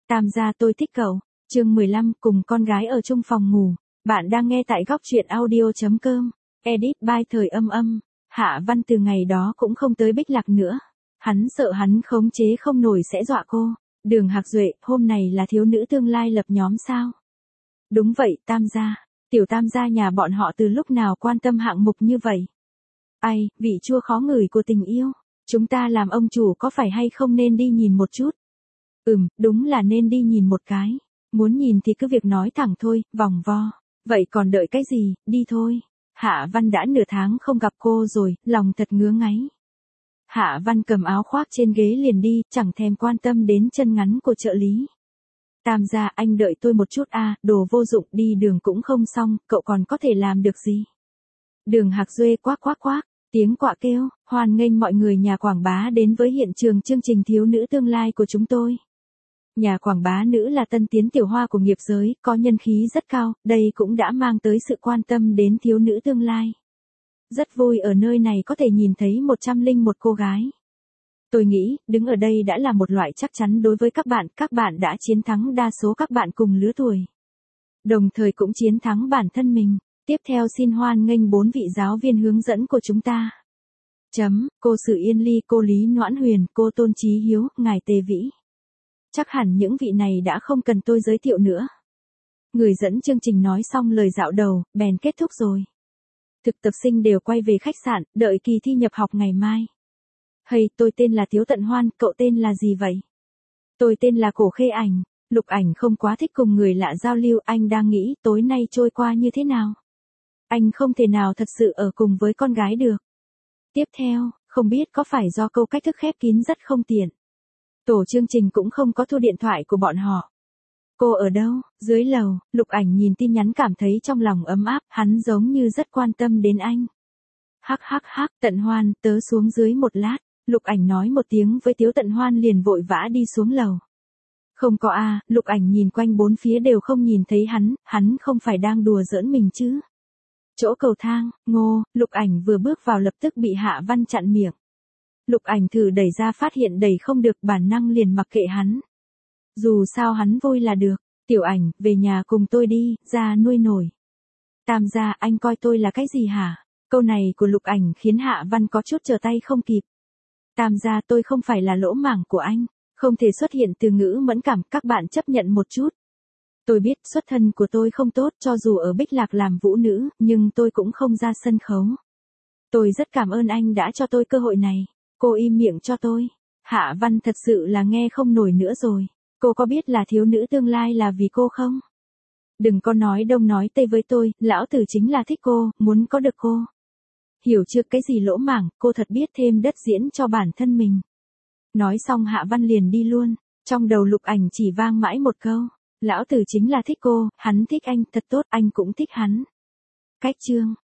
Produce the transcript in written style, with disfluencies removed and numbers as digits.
Tam gia tôi thích cậu. Chương 15 cùng con gái ở chung phòng ngủ. Bạn đang nghe tại góc truyện audio.com. Edit by Thời Âm Âm. Hạ Văn từ ngày đó cũng không tới Bích Lạc nữa. Hắn sợ hắn khống chế không nổi sẽ dọa cô. Đường Hạc Duệ, hôm này là thiếu nữ tương lai lập nhóm sao? Đúng vậy, Tam gia. Tiểu Tam gia nhà bọn họ từ lúc nào quan tâm hạng mục như vậy? Ai, vị chua khó ngửi của tình yêu. Chúng ta làm ông chủ có phải hay không nên đi nhìn một chút? Đúng là nên đi nhìn một cái. Muốn nhìn thì cứ việc nói thẳng thôi, vòng vo. Vậy còn đợi cái gì, đi thôi. Hạ Văn đã nửa tháng không gặp cô rồi, lòng thật ngứa ngáy. Hạ Văn cầm áo khoác trên ghế liền đi, chẳng thèm quan tâm đến chân ngắn của trợ lý. Tam gia, anh đợi tôi một chút đồ vô dụng, đi đường cũng không xong, cậu còn có thể làm được gì? Đường Hạc Duệ quát quát quát, tiếng quạ kêu, hoan nghênh mọi người nhà quảng bá đến với hiện trường chương trình thiếu nữ tương lai của chúng tôi. Nhà quảng bá nữ là tân tiến tiểu hoa của nghiệp giới, có nhân khí rất cao, đây cũng đã mang tới sự quan tâm đến thiếu nữ tương lai. Rất vui ở nơi này có thể nhìn thấy 101 cô gái. Tôi nghĩ, đứng ở đây đã là một loại chắc chắn đối với các bạn đã chiến thắng đa số các bạn cùng lứa tuổi. Đồng thời cũng chiến thắng bản thân mình. Tiếp theo xin hoan nghênh 4 vị giáo viên hướng dẫn của chúng ta. Cô Sử Yên Ly, cô Lý Noãn Huyền, cô Tôn Chí Hiếu, ngài Tề Vĩ. Chắc hẳn những vị này đã không cần tôi giới thiệu nữa. Người dẫn chương trình nói xong lời dạo đầu, bèn kết thúc rồi. Thực tập sinh đều quay về khách sạn, đợi kỳ thi nhập học ngày mai. Hey, tôi tên là Tiếu Tận Hoan, cậu tên là gì vậy? Tôi tên là Cổ Khê Ảnh. Lục Ảnh không quá thích cùng người lạ giao lưu, anh đang nghĩ tối nay trôi qua như thế nào? Anh không thể nào thật sự ở cùng với con gái được. Tiếp theo, không biết có phải do câu cách thức khép kín rất không tiện. Tổ chương trình cũng không có thu điện thoại của bọn họ. Cô ở đâu? Dưới lầu. Lục Ảnh nhìn tin nhắn cảm thấy trong lòng ấm áp, hắn giống như rất quan tâm đến anh. Hắc, Tận Hoan, tớ xuống dưới một lát. Lục Ảnh nói một tiếng với Tiếu Tận Hoan liền vội vã đi xuống lầu. Không có Lục Ảnh nhìn quanh bốn phía đều không nhìn thấy hắn không phải đang đùa giỡn mình chứ. Chỗ cầu thang, Lục Ảnh vừa bước vào lập tức bị Hạ Văn chặn miệng. Lục Ảnh thử đẩy ra phát hiện đẩy không được, bản năng liền mặc kệ hắn. Dù sao hắn vui là được. Tiểu Ảnh, về nhà cùng tôi đi, ra nuôi nổi. Tam gia, anh coi tôi là cái gì hả? Câu này của Lục Ảnh khiến Hạ Văn có chút trở tay không kịp. Tam gia, tôi không phải là lỗ mảng của anh. Không thể xuất hiện từ ngữ mẫn cảm, các bạn chấp nhận một chút. Tôi biết xuất thân của tôi không tốt, cho dù ở Bích Lạc làm vũ nữ, nhưng tôi cũng không ra sân khấu. Tôi rất cảm ơn anh đã cho tôi cơ hội này. Cô im miệng cho tôi. Hạ Văn thật sự là nghe không nổi nữa rồi. Cô có biết là thiếu nữ tương lai là vì cô không? Đừng có nói đông nói tây với tôi, lão tử chính là thích cô, muốn có được cô. Hiểu chưa, cái gì lỗ mảng, cô thật biết thêm đất diễn cho bản thân mình. Nói xong Hạ Văn liền đi luôn, trong đầu Lục Ảnh chỉ vang mãi một câu. Lão tử chính là thích cô, hắn thích anh, thật tốt, anh cũng thích hắn. Cách chương.